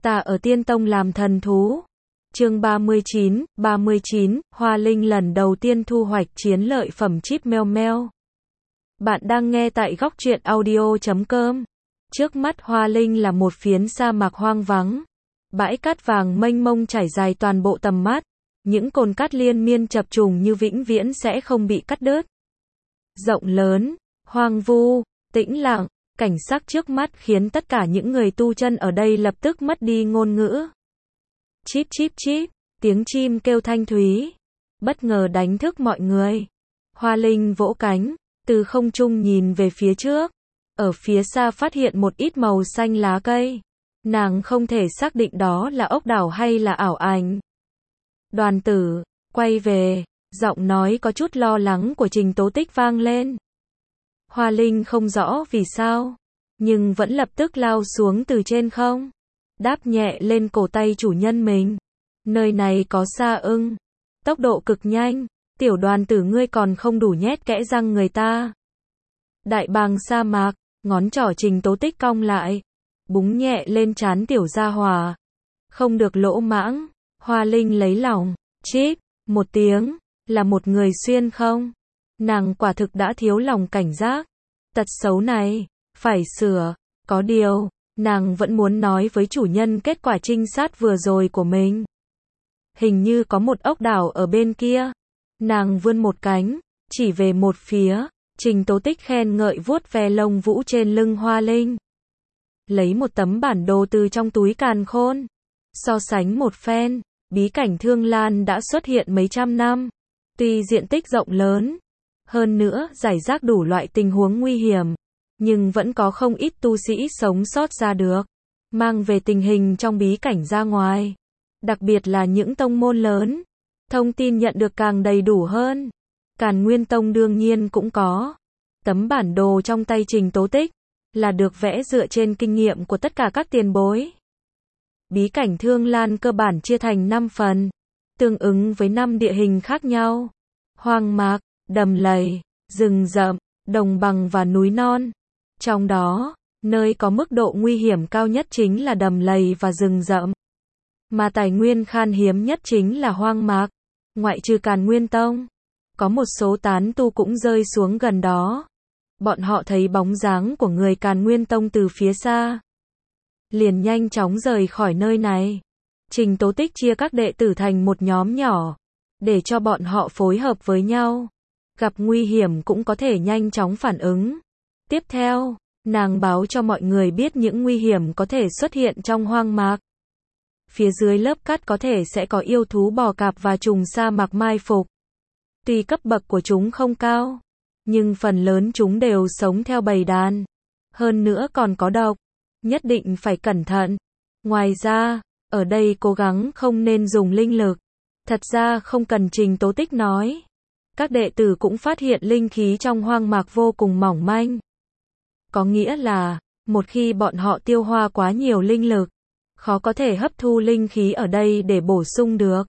Ta ở Tiên Tông làm thần thú. Chương 39, Hoa Linh lần đầu tiên thu hoạch chiến lợi phẩm chip meo meo. Bạn đang nghe tại góc truyện audio.com. Trước mắt Hoa Linh là một phiến sa mạc hoang vắng. Bãi cát vàng mênh mông trải dài toàn bộ tầm mắt. Những cồn cát liên miên chập trùng như vĩnh viễn sẽ không bị cắt đứt. Rộng lớn, hoang vu, tĩnh lặng, cảnh sắc trước mắt khiến tất cả những người tu chân ở đây lập tức mất đi ngôn ngữ. Chíp chíp chíp, tiếng chim kêu thanh thúy, bất ngờ đánh thức mọi người. Hoa Linh vỗ cánh, từ không trung nhìn về phía trước. Ở phía xa phát hiện một ít màu xanh lá cây. Nàng không thể xác định đó là ốc đảo hay là ảo ảnh. Đoàn tử, quay về, giọng nói có chút lo lắng của Trình Tố Tích vang lên. Hoa Linh không rõ vì sao, nhưng vẫn lập tức lao xuống từ trên không, đáp nhẹ lên cổ tay chủ nhân mình. Nơi này có sa ưng, tốc độ cực nhanh, tiểu đoàn tử ngươi còn không đủ nhét kẽ răng người ta. Đại bàng sa mạc, ngón trỏ Trình Tố Tích cong lại, búng nhẹ lên trán tiểu gia hòa. Không được lỗ mãng, Hoa Linh lấy lòng, chít, một tiếng, là một người xuyên không? Nàng quả thực đã thiếu lòng cảnh giác. Tật xấu này, phải sửa, có điều, nàng vẫn muốn nói với chủ nhân kết quả trinh sát vừa rồi của mình. Hình như có một ốc đảo ở bên kia. Nàng vươn một cánh, chỉ về một phía, Trình Tố Tích khen ngợi vuốt ve lông vũ trên lưng Hoa Linh. Lấy một tấm bản đồ từ trong túi càn khôn. So sánh một phen, bí cảnh Thương Lan đã xuất hiện mấy trăm năm. Tuy diện tích rộng lớn, hơn nữa rải rác đủ loại tình huống nguy hiểm, nhưng vẫn có không ít tu sĩ sống sót ra được, mang về tình hình trong bí cảnh ra ngoài. Đặc biệt là những tông môn lớn, thông tin nhận được càng đầy đủ hơn. Càn Nguyên Tông đương nhiên cũng có. Tấm bản đồ trong tay Trình Tố Tích là được vẽ dựa trên kinh nghiệm của tất cả các tiền bối. Bí cảnh Thương Lan cơ bản chia thành 5 phần, tương ứng với 5 địa hình khác nhau. Hoang mạc, đầm lầy, rừng rậm, đồng bằng và núi non. Trong đó, nơi có mức độ nguy hiểm cao nhất chính là đầm lầy và rừng rậm. Mà tài nguyên khan hiếm nhất chính là hoang mạc. Ngoại trừ Càn Nguyên Tông, có một số tán tu cũng rơi xuống gần đó. Bọn họ thấy bóng dáng của người Càn Nguyên Tông từ phía xa, liền nhanh chóng rời khỏi nơi này. Trình Tố Tích chia các đệ tử thành một nhóm nhỏ, để cho bọn họ phối hợp với nhau. Gặp nguy hiểm cũng có thể nhanh chóng phản ứng. Tiếp theo, nàng báo cho mọi người biết những nguy hiểm có thể xuất hiện trong hoang mạc. Phía dưới lớp cát có thể sẽ có yêu thú bò cạp và trùng sa mạc mai phục. Tuy cấp bậc của chúng không cao, nhưng phần lớn chúng đều sống theo bầy đàn. Hơn nữa còn có độc, nhất định phải cẩn thận. Ngoài ra, ở đây cố gắng không nên dùng linh lực. Thật ra không cần Trình Tố Tích nói. Các đệ tử cũng phát hiện linh khí trong hoang mạc vô cùng mỏng manh. Có nghĩa là, một khi bọn họ tiêu hoa quá nhiều linh lực, khó có thể hấp thu linh khí ở đây để bổ sung được.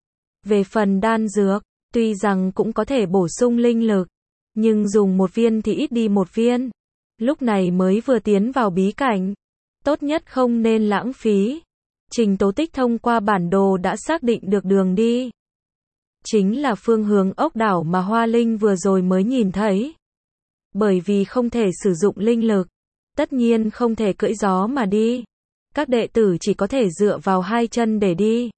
Về phần đan dược, tuy rằng cũng có thể bổ sung linh lực, nhưng dùng một viên thì ít đi một viên. Lúc này mới vừa tiến vào bí cảnh, tốt nhất không nên lãng phí. Trình Tố Tích thông qua bản đồ đã xác định được đường đi. Chính là phương hướng ốc đảo mà Hoa Linh vừa rồi mới nhìn thấy. Bởi vì không thể sử dụng linh lực, tất nhiên không thể cưỡi gió mà đi. Các đệ tử chỉ có thể dựa vào hai chân để đi.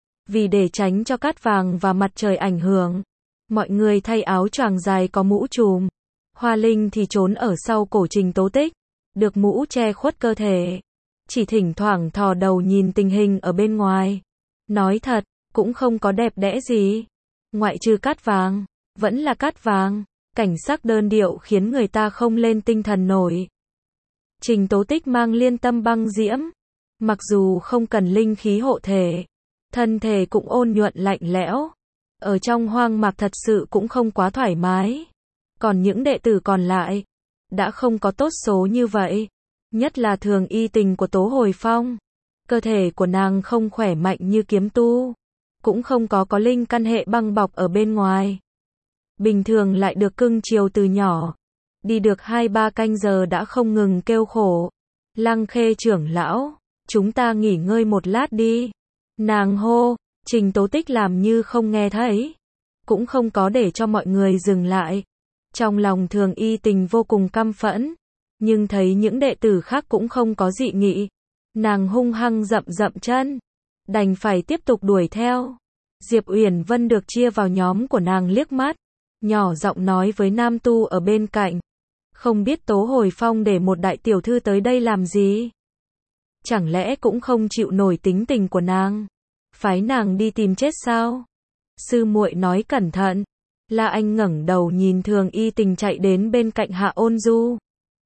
Vì để tránh cho cát vàng và mặt trời ảnh hưởng, mọi người thay áo choàng dài có mũ trùm. Hoa Linh thì trốn ở sau cổ Trình Tố Tích, được mũ che khuất cơ thể. Chỉ thỉnh thoảng thò đầu nhìn tình hình ở bên ngoài. Nói thật, cũng không có đẹp đẽ gì. Ngoại trừ cát vàng, vẫn là cát vàng. Cảnh sắc đơn điệu khiến người ta không lên tinh thần nổi. Trình Tố Tích mang liên tâm băng diễm. Mặc dù không cần linh khí hộ thể, thân thể cũng ôn nhuận lạnh lẽo. Ở trong hoang mạc thật sự cũng không quá thoải mái. Còn những đệ tử còn lại, đã không có tốt số như vậy. Nhất là Thường Y Tình của Tố Hồi Phong. Cơ thể của nàng không khỏe mạnh như kiếm tu, cũng không có linh căn hệ băng bọc ở bên ngoài. Bình thường lại được cưng chiều từ nhỏ. Đi được 2-3 canh giờ đã không ngừng kêu khổ. Lăng Khê trưởng lão, chúng ta nghỉ ngơi một lát đi. Nàng hô, Trình Tố Tích làm như không nghe thấy. Cũng không có để cho mọi người dừng lại. Trong lòng Thường Y Tình vô cùng căm phẫn. Nhưng thấy những đệ tử khác cũng không có dị nghị. Nàng hung hăng dậm dậm chân. Đành phải tiếp tục đuổi theo. Diệp Uyển Vân được chia vào nhóm của nàng liếc mắt. Nhỏ giọng nói với nam tu ở bên cạnh. Không biết Tố Hồi Phong để một đại tiểu thư tới đây làm gì? Chẳng lẽ cũng không chịu nổi tính tình của nàng? Phái nàng đi tìm chết sao? Sư muội nói cẩn thận. La Anh ngẩng đầu nhìn Thường Y Tình chạy đến bên cạnh Hạ Ôn Du.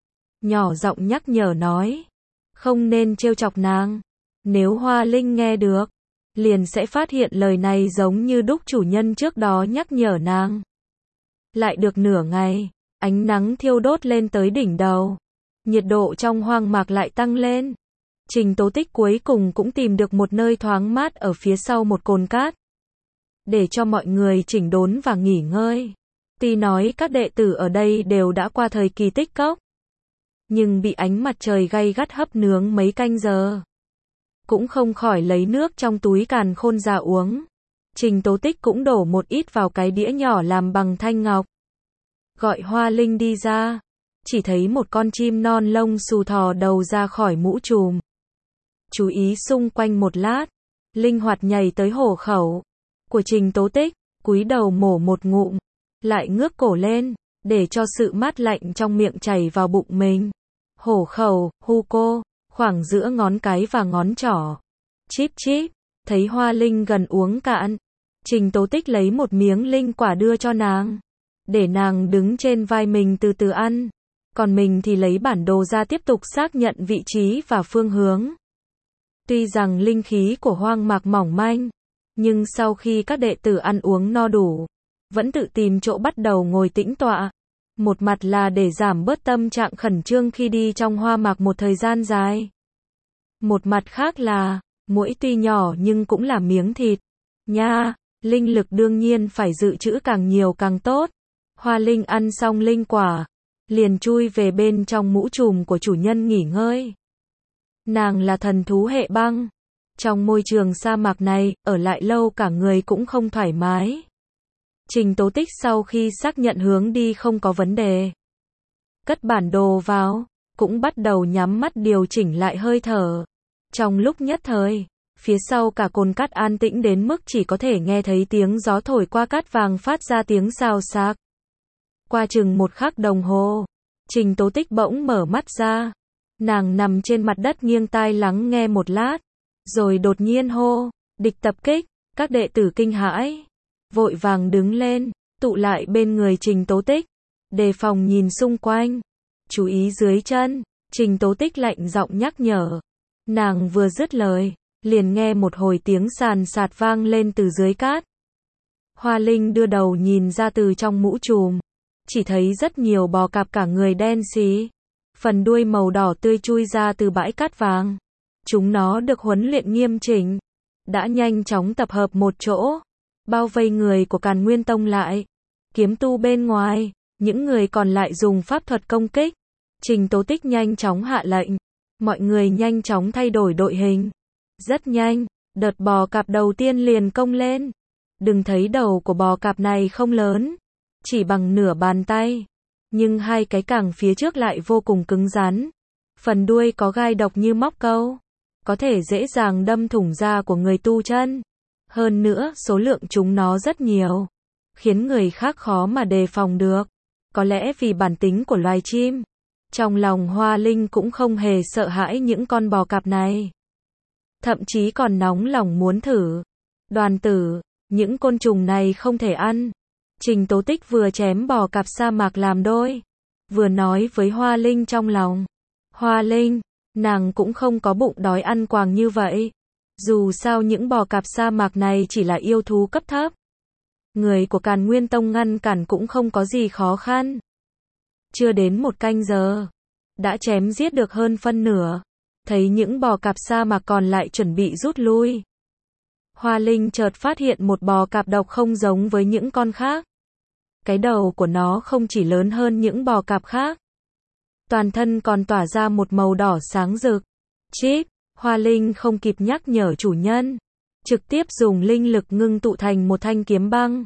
Nhỏ giọng nhắc nhở nói. Không nên trêu chọc nàng. Nếu Hoa Linh nghe được, liền sẽ phát hiện lời này giống như đúc chủ nhân trước đó nhắc nhở nàng. Lại được nửa ngày, ánh nắng thiêu đốt lên tới đỉnh đầu. Nhiệt độ trong hoang mạc lại tăng lên. Trình Tố Tích cuối cùng cũng tìm được một nơi thoáng mát ở phía sau một cồn cát. Để cho mọi người chỉnh đốn và nghỉ ngơi. Tuy nói các đệ tử ở đây đều đã qua thời kỳ tích cốc. Nhưng bị ánh mặt trời gay gắt hấp nướng mấy canh giờ. Cũng không khỏi lấy nước trong túi càn khôn ra uống. Trình Tố Tích cũng đổ một ít vào cái đĩa nhỏ làm bằng thanh ngọc. Gọi Hoa Linh đi ra. Chỉ thấy một con chim non lông xù thò đầu ra khỏi mũ trùm. Chú ý xung quanh một lát. Linh hoạt nhảy tới hổ khẩu của Trình Tố Tích, cúi đầu mổ một ngụm. Lại ngước cổ lên, để cho sự mát lạnh trong miệng chảy vào bụng mình. Hổ khẩu, hu cô, khoảng giữa ngón cái và ngón trỏ. Chíp chíp, thấy Hoa Linh gần uống cạn. Trình Tố Tích lấy một miếng linh quả đưa cho nàng. Để nàng đứng trên vai mình từ từ ăn. Còn mình thì lấy bản đồ ra tiếp tục xác nhận vị trí và phương hướng. Tuy rằng linh khí của hoang mạc mỏng manh, nhưng sau khi các đệ tử ăn uống no đủ, vẫn tự tìm chỗ bắt đầu ngồi tĩnh tọa. Một mặt là để giảm bớt tâm trạng khẩn trương khi đi trong hoa mạc một thời gian dài. Một mặt khác là, muỗi tuy nhỏ nhưng cũng là miếng thịt. Nha, linh lực đương nhiên phải dự trữ càng nhiều càng tốt. Hoa Linh ăn xong linh quả, liền chui về bên trong mũ trùm của chủ nhân nghỉ ngơi. Nàng là thần thú hệ băng. Trong môi trường sa mạc này, ở lại lâu cả người cũng không thoải mái. Trình Tố Tích sau khi xác nhận hướng đi không có vấn đề. Cất bản đồ vào, cũng bắt đầu nhắm mắt điều chỉnh lại hơi thở. Trong lúc nhất thời, phía sau cả cồn cát an tĩnh đến mức chỉ có thể nghe thấy tiếng gió thổi qua cát vàng phát ra tiếng xào xạc. Qua chừng một khắc đồng hồ, Trình Tố Tích bỗng mở mắt ra. Nàng nằm trên mặt đất nghiêng tai lắng nghe một lát. Rồi đột nhiên hô, địch tập kích, các đệ tử kinh hãi. Vội vàng đứng lên, tụ lại bên người Trình Tố Tích. Đề phòng nhìn xung quanh. Chú ý dưới chân, Trình Tố Tích lạnh giọng nhắc nhở. Nàng vừa dứt lời, liền nghe một hồi tiếng sàn sạt vang lên từ dưới cát. Hoa Linh đưa đầu nhìn ra từ trong mũ trùm. Chỉ thấy rất nhiều bò cạp cả người đen xí. Phần đuôi màu đỏ tươi chui ra từ bãi cát vàng. Chúng nó được huấn luyện nghiêm chỉnh. Đã nhanh chóng tập hợp một chỗ. Bao vây người của Càn Nguyên Tông lại. Kiếm tu bên ngoài. Những người còn lại dùng pháp thuật công kích. Trình Tố Tích nhanh chóng hạ lệnh. Mọi người nhanh chóng thay đổi đội hình. Rất nhanh, đợt bò cạp đầu tiên liền công lên. Đừng thấy đầu của bò cạp này không lớn. Chỉ bằng nửa bàn tay. Nhưng hai cái cẳng phía trước lại vô cùng cứng rắn. Phần đuôi có gai độc như móc câu. Có thể dễ dàng đâm thủng da của người tu chân. Hơn nữa, số lượng chúng nó rất nhiều. Khiến người khác khó mà đề phòng được. Có lẽ vì bản tính của loài chim. Trong lòng Hoa Linh cũng không hề sợ hãi những con bò cạp này. Thậm chí còn nóng lòng muốn thử. Đoàn tử, những côn trùng này không thể ăn. Trình Tố Tích vừa chém bò cạp sa mạc làm đôi. Vừa nói với Hoa Linh trong lòng. Hoa Linh, nàng cũng không có bụng đói ăn quàng như vậy. Dù sao những bò cạp sa mạc này chỉ là yêu thú cấp thấp. Người của Càn Nguyên Tông ngăn cản cũng không có gì khó khăn. Chưa đến một canh giờ, đã chém giết được hơn phân nửa. Thấy những bò cạp sa mạc còn lại chuẩn bị rút lui. Hoa Linh chợt phát hiện một bò cạp độc không giống với những con khác. Cái đầu của nó không chỉ lớn hơn những bò cạp khác. Toàn thân còn tỏa ra một màu đỏ sáng rực. Chíp, Hoa Linh không kịp nhắc nhở chủ nhân, trực tiếp dùng linh lực ngưng tụ thành một thanh kiếm băng.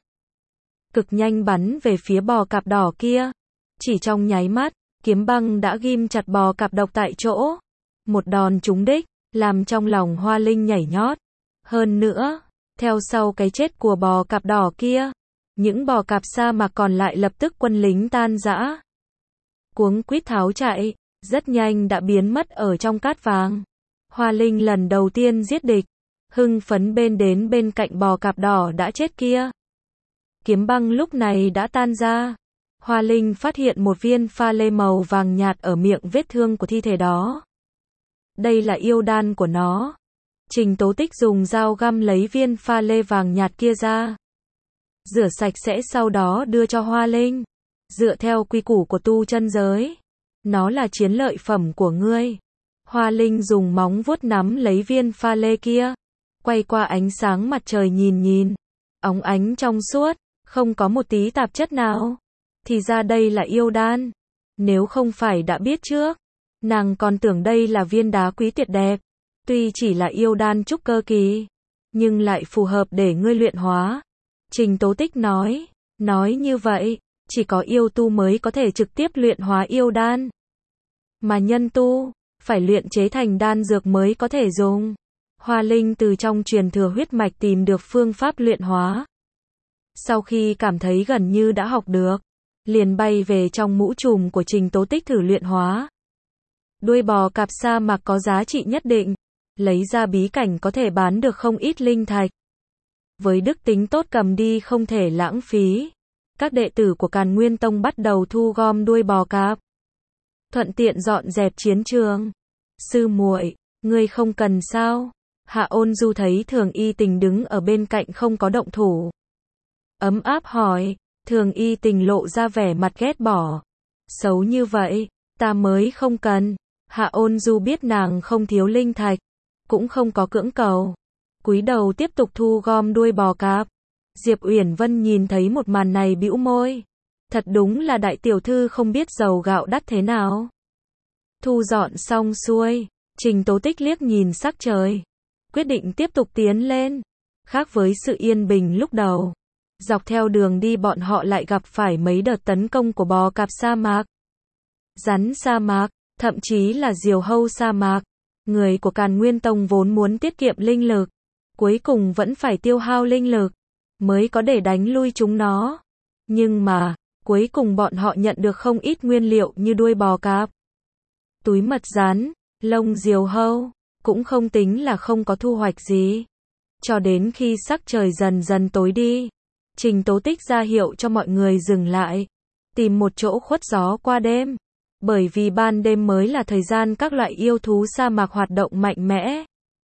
Cực nhanh bắn về phía bò cạp đỏ kia. Chỉ trong nháy mắt, kiếm băng đã ghim chặt bò cạp độc tại chỗ. Một đòn trúng đích, làm trong lòng Hoa Linh nhảy nhót. Hơn nữa, theo sau cái chết của bò cạp đỏ kia, những bò cạp sa mạc còn lại lập tức quân lính tan rã. Cuống quýt tháo chạy, rất nhanh đã biến mất ở trong cát vàng. Hoa Linh lần đầu tiên giết địch, hưng phấn đến bên cạnh bò cạp đỏ đã chết kia. Kiếm băng lúc này đã tan ra. Hoa Linh phát hiện một viên pha lê màu vàng nhạt ở miệng vết thương của thi thể đó. Đây là yêu đan của nó. Trình Tố Tích dùng dao găm lấy viên pha lê vàng nhạt kia ra. Rửa sạch sẽ sau đó đưa cho Hoa Linh. Dựa theo quy củ của tu chân giới, nó là chiến lợi phẩm của ngươi. Hoa Linh dùng móng vuốt nắm lấy viên pha lê kia, quay qua ánh sáng mặt trời nhìn, óng ánh trong suốt, không có một tí tạp chất nào. Thì ra đây là yêu đan. Nếu không phải đã biết trước, nàng còn tưởng đây là viên đá quý tuyệt đẹp. Tuy chỉ là yêu đan trúc cơ kỳ, nhưng lại phù hợp để ngươi luyện hóa. Trình Tố Tích nói như vậy, chỉ có yêu tu mới có thể trực tiếp luyện hóa yêu đan. Mà nhân tu, phải luyện chế thành đan dược mới có thể dùng. Hoa Linh từ trong truyền thừa huyết mạch tìm được phương pháp luyện hóa. Sau khi cảm thấy gần như đã học được, liền bay về trong mũ trùm của Trình Tố Tích thử luyện hóa. Đuôi bò cạp sa mạc có giá trị nhất định, lấy ra bí cảnh có thể bán được không ít linh thạch. Với đức tính tốt cầm đi không thể lãng phí. Các đệ tử của Càn Nguyên Tông bắt đầu thu gom đuôi bò cạp, thuận tiện dọn dẹp chiến trường. Sư muội, ngươi không cần sao? Hạ Ôn Du thấy Thường Y Tình đứng ở bên cạnh không có động thủ, ấm áp hỏi. Thường Y Tình lộ ra vẻ mặt ghét bỏ. Xấu như vậy, ta mới không cần. Hạ Ôn Du biết nàng không thiếu linh thạch, cũng không có cưỡng cầu, cúi đầu tiếp tục thu gom đuôi bò cạp. Diệp Uyển Vân nhìn thấy một màn này bĩu môi. Thật đúng là đại tiểu thư không biết dầu gạo đắt thế nào. Thu dọn xong xuôi, Trình Tố Tích liếc nhìn sắc trời, quyết định tiếp tục tiến lên. Khác với sự yên bình lúc đầu, dọc theo đường đi bọn họ lại gặp phải mấy đợt tấn công của bò cạp sa mạc, rắn sa mạc, thậm chí là diều hâu sa mạc. Người của Càn Nguyên Tông vốn muốn tiết kiệm linh lực, cuối cùng vẫn phải tiêu hao linh lực mới có để đánh lui chúng nó. Nhưng mà, cuối cùng bọn họ nhận được không ít nguyên liệu như đuôi bò cạp, túi mật rắn, lông diều hâu, cũng không tính là không có thu hoạch gì. Cho đến khi sắc trời dần dần tối đi, Trình Tố Tích ra hiệu cho mọi người dừng lại, tìm một chỗ khuất gió qua đêm. Bởi vì ban đêm mới là thời gian các loại yêu thú sa mạc hoạt động mạnh mẽ.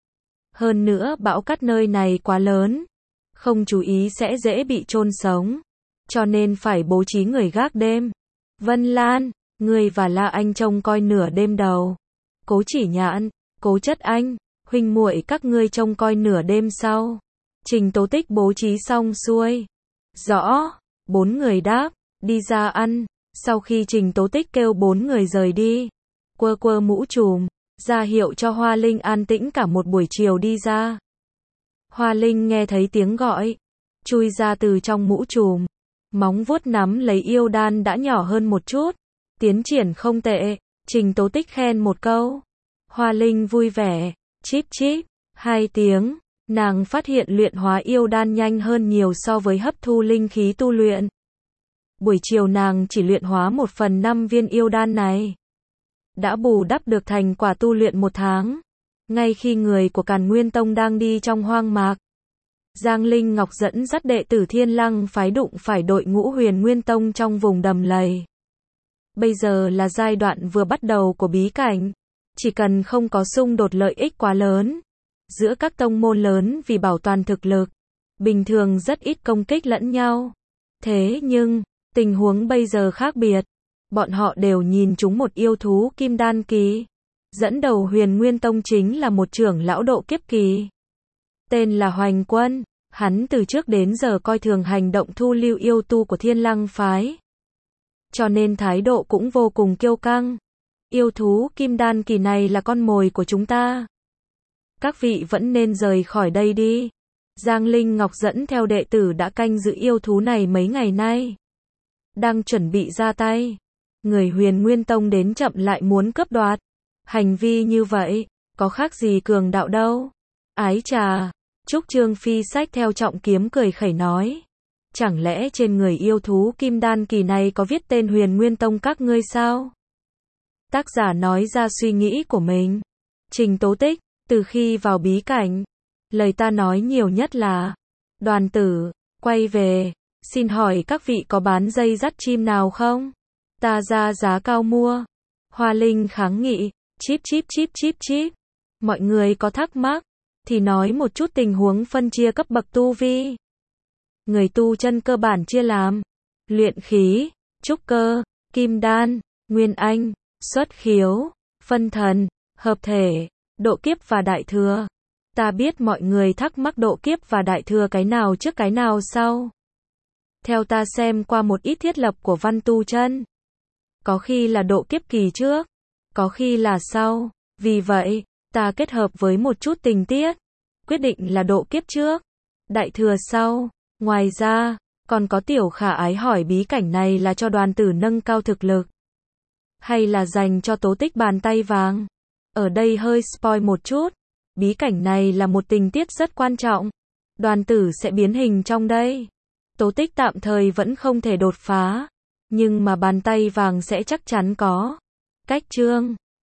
Hơn nữa bão cát nơi này quá lớn, không chú ý sẽ dễ bị chôn sống, cho nên phải bố trí người gác đêm. Vân Lan, ngươi và La Anh trông coi nửa đêm đầu. Cố Chỉ Nhạn, Cố Chất Anh, huynh muội các ngươi trông coi nửa đêm sau. Trình Tố Tích bố trí xong xuôi. Rõ, 4 người đáp, đi ra ăn. Sau khi Trình Tố Tích kêu 4 người rời đi, quơ mũ trùm, ra hiệu cho Hoa Linh an tĩnh cả một buổi chiều đi ra. Hoa Linh nghe thấy tiếng gọi, chui ra từ trong mũ trùm, móng vuốt nắm lấy yêu đan đã nhỏ hơn một chút. Tiến triển không tệ, Trình Tố Tích khen một câu. Hoa Linh vui vẻ, chíp chíp, 2 tiếng, nàng phát hiện luyện hóa yêu đan nhanh hơn nhiều so với hấp thu linh khí tu luyện. Buổi chiều nàng chỉ luyện hóa 1/5 viên yêu đan này, đã bù đắp được thành quả tu luyện 1 tháng. Ngay khi người của Càn Nguyên Tông đang đi trong hoang mạc, Giang Linh Ngọc dẫn dắt đệ tử Thiên Lăng phái đụng phải đội ngũ Huyền Nguyên Tông trong vùng đầm lầy. Bây giờ là giai đoạn vừa bắt đầu của bí cảnh, chỉ cần không có xung đột lợi ích quá lớn giữa các tông môn lớn vì bảo toàn thực lực, bình thường rất ít công kích lẫn nhau. Thế nhưng, tình huống bây giờ khác biệt. Bọn họ đều nhìn chúng một yêu thú kim đan kỳ. Dẫn đầu Huyền Nguyên Tông chính là một trưởng lão độ kiếp kỳ, tên là Hoành Quân. Hắn từ trước đến giờ coi thường hành động thu lưu yêu tu của Thiên Lăng phái, cho nên thái độ cũng vô cùng kiêu căng. Yêu thú kim đan kỳ này là con mồi của chúng ta. Các vị vẫn nên rời khỏi đây đi. Giang Linh Ngọc dẫn theo đệ tử đã canh giữ yêu thú này mấy ngày nay. Đang chuẩn bị ra tay. Người Huyền Nguyên Tông đến chậm lại muốn cướp đoạt. Hành vi như vậy, có khác gì cường đạo đâu. Ái chà, Trúc Trương Phi xách theo trọng kiếm cười khẩy nói. Chẳng lẽ trên người yêu thú kim đan kỳ này có viết tên Huyền Nguyên Tông các ngươi sao? Tác giả nói ra suy nghĩ của mình. Trình Tố Tích, từ khi vào bí cảnh, lời ta nói nhiều nhất là Đoàn tử, quay về, xin hỏi các vị có bán dây dắt chim nào không? Ta ra giá cao mua. Hoa Linh kháng nghị, chíp chíp chíp chíp chíp. Mọi người có thắc mắc, thì nói một chút tình huống phân chia cấp bậc tu vi. Người tu chân cơ bản chia làm luyện khí, trúc cơ, kim đan, nguyên anh, xuất khiếu, phân thần, hợp thể, độ kiếp và đại thừa. Ta biết mọi người thắc mắc độ kiếp và đại thừa cái nào trước cái nào sau. Theo ta xem qua một ít thiết lập của văn tu chân, có khi là độ kiếp kỳ trước, có khi là sau. Vì vậy, ta kết hợp với một chút tình tiết, quyết định là độ kiếp trước, đại thừa sau. Ngoài ra, còn có Tiểu Khả Ái hỏi bí cảnh này là cho Đoàn tử nâng cao thực lực, hay là dành cho Tố Tích bàn tay vàng. Ở đây hơi spoil một chút, bí cảnh này là một tình tiết rất quan trọng. Đoàn tử sẽ biến hình trong đây. Tố Tích tạm thời vẫn không thể đột phá, nhưng mà bàn tay vàng sẽ chắc chắn có. Cách chương